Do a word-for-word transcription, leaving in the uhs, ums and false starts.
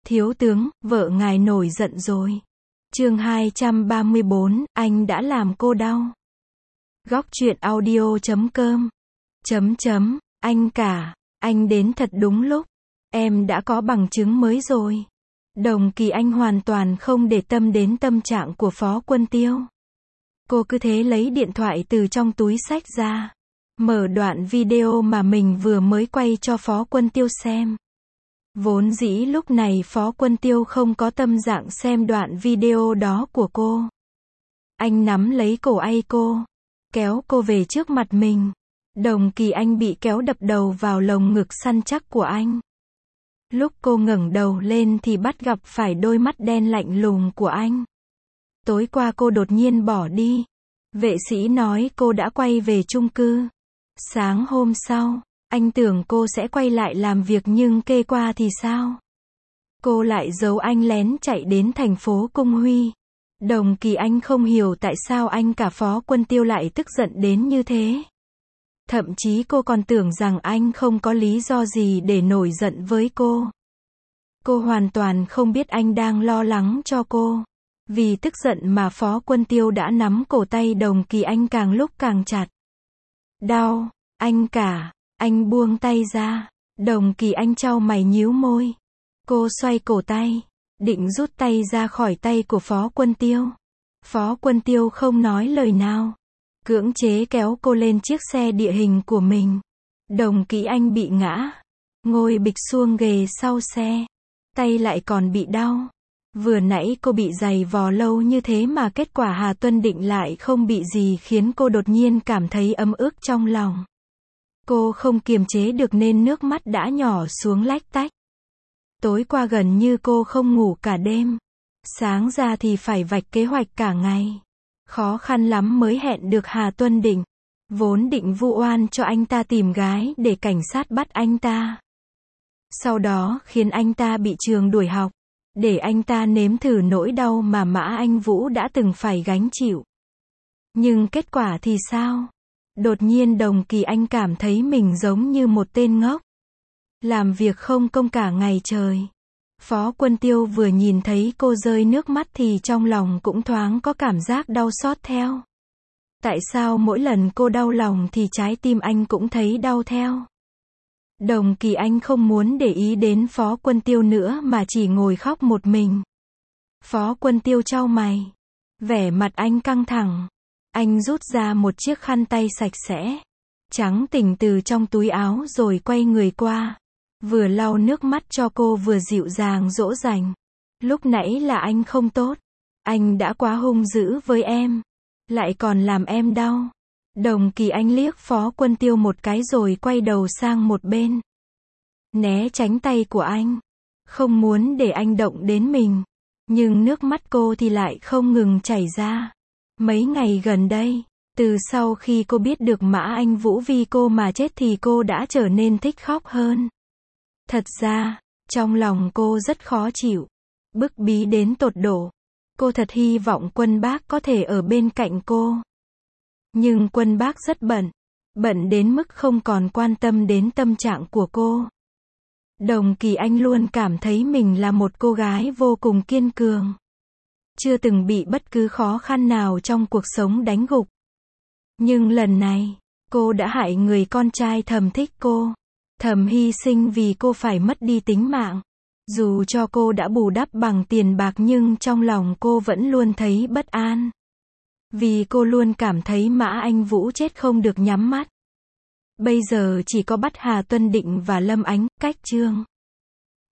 Thiếu tướng, vợ ngài nổi giận rồi. Chương hai trăm ba mươi bốn, anh đã làm cô đau. Góc truyện audio chấm com. Chấm chấm, anh cả, anh đến thật đúng lúc. Em đã có bằng chứng mới rồi. Đồng Kỳ Anh hoàn toàn không để tâm đến tâm trạng của Phó Quân Tiêu. Cô cứ thế lấy điện thoại từ trong túi xách ra, mở đoạn video mà mình vừa mới quay cho Phó Quân Tiêu xem. Vốn dĩ lúc này Phó Quân Tiêu không có tâm trạng xem đoạn video đó của cô. Anh nắm lấy cổ ây cô, kéo cô về trước mặt mình. Đồng Kỳ Anh bị kéo đập đầu vào lồng ngực săn chắc của anh. Lúc cô ngẩng đầu lên thì bắt gặp phải đôi mắt đen lạnh lùng của anh. Tối qua cô đột nhiên bỏ đi. Vệ sĩ nói cô đã quay về chung cư. Sáng hôm sau, anh tưởng cô sẽ quay lại làm việc nhưng kê qua thì sao? Cô lại giấu anh lén chạy đến thành phố Cung Huy. Đồng Kỳ Anh không hiểu tại sao anh cả Phó Quân Tiêu lại tức giận đến như thế. Thậm chí cô còn tưởng rằng anh không có lý do gì để nổi giận với cô. Cô hoàn toàn không biết anh đang lo lắng cho cô. Vì tức giận mà Phó Quân Tiêu đã nắm cổ tay Đồng Kỳ Anh càng lúc càng chặt. Đau, anh cả, anh buông tay ra. Đồng Kỳ Anh chau mày nhíu môi. Cô xoay cổ tay, định rút tay ra khỏi tay của Phó Quân Tiêu. Phó Quân Tiêu không nói lời nào, cưỡng chế kéo cô lên chiếc xe địa hình của mình. Đồng Kỳ Anh bị ngã, ngồi bịch xuông ghề sau xe, tay lại còn bị đau. Vừa nãy cô bị giày vò lâu như thế mà kết quả Hà Tuân Định lại không bị gì khiến cô đột nhiên cảm thấy ấm ức trong lòng. Cô không kiềm chế được nên nước mắt đã nhỏ xuống lách tách. Tối qua gần như cô không ngủ cả đêm. Sáng ra thì phải vạch kế hoạch cả ngày. Khó khăn lắm mới hẹn được Hà Tuân Định. Vốn định vu oan cho anh ta tìm gái để cảnh sát bắt anh ta. Sau đó khiến anh ta bị trường đuổi học. Để anh ta nếm thử nỗi đau mà Mã Anh Vũ đã từng phải gánh chịu. Nhưng kết quả thì sao? Đột nhiên Đồng Kỳ Anh cảm thấy mình giống như một tên ngốc. Làm việc không công cả ngày trời. Phó Quân Tiêu vừa nhìn thấy cô rơi nước mắt thì trong lòng cũng thoáng có cảm giác đau xót theo. Tại sao mỗi lần cô đau lòng thì trái tim anh cũng thấy đau theo? Đồng Kỳ Anh không muốn để ý đến Phó Quân Tiêu nữa mà chỉ ngồi khóc một mình. Phó Quân Tiêu chau mày. Vẻ mặt anh căng thẳng. Anh rút ra một chiếc khăn tay sạch sẽ, trắng tỉnh từ trong túi áo rồi quay người qua. Vừa lau nước mắt cho cô vừa dịu dàng dỗ dành. Lúc nãy là anh không tốt. Anh đã quá hung dữ với em. Lại còn làm em đau. Đồng Kỳ Anh liếc Phó Quân Tiêu một cái rồi quay đầu sang một bên. Né tránh tay của anh. Không muốn để anh động đến mình. Nhưng nước mắt cô thì lại không ngừng chảy ra. Mấy ngày gần đây, từ sau khi cô biết được Mã Anh Vũ vì cô mà chết thì cô đã trở nên thích khóc hơn. Thật ra, trong lòng cô rất khó chịu. Bức bí đến tột độ. Cô thật hy vọng Quân Bác có thể ở bên cạnh cô. Nhưng Quân Bác rất bận. Bận đến mức không còn quan tâm đến tâm trạng của cô. Đồng Kỳ Anh luôn cảm thấy mình là một cô gái vô cùng kiên cường. Chưa từng bị bất cứ khó khăn nào trong cuộc sống đánh gục. Nhưng lần này, cô đã hại người con trai thầm thích cô. Thầm hy sinh vì cô phải mất đi tính mạng. Dù cho cô đã bù đắp bằng tiền bạc nhưng trong lòng cô vẫn luôn thấy bất an. Vì cô luôn cảm thấy Mã Anh Vũ chết không được nhắm mắt. Bây giờ chỉ có bắt Hà Tuân Định và Lâm Ánh, cách chương.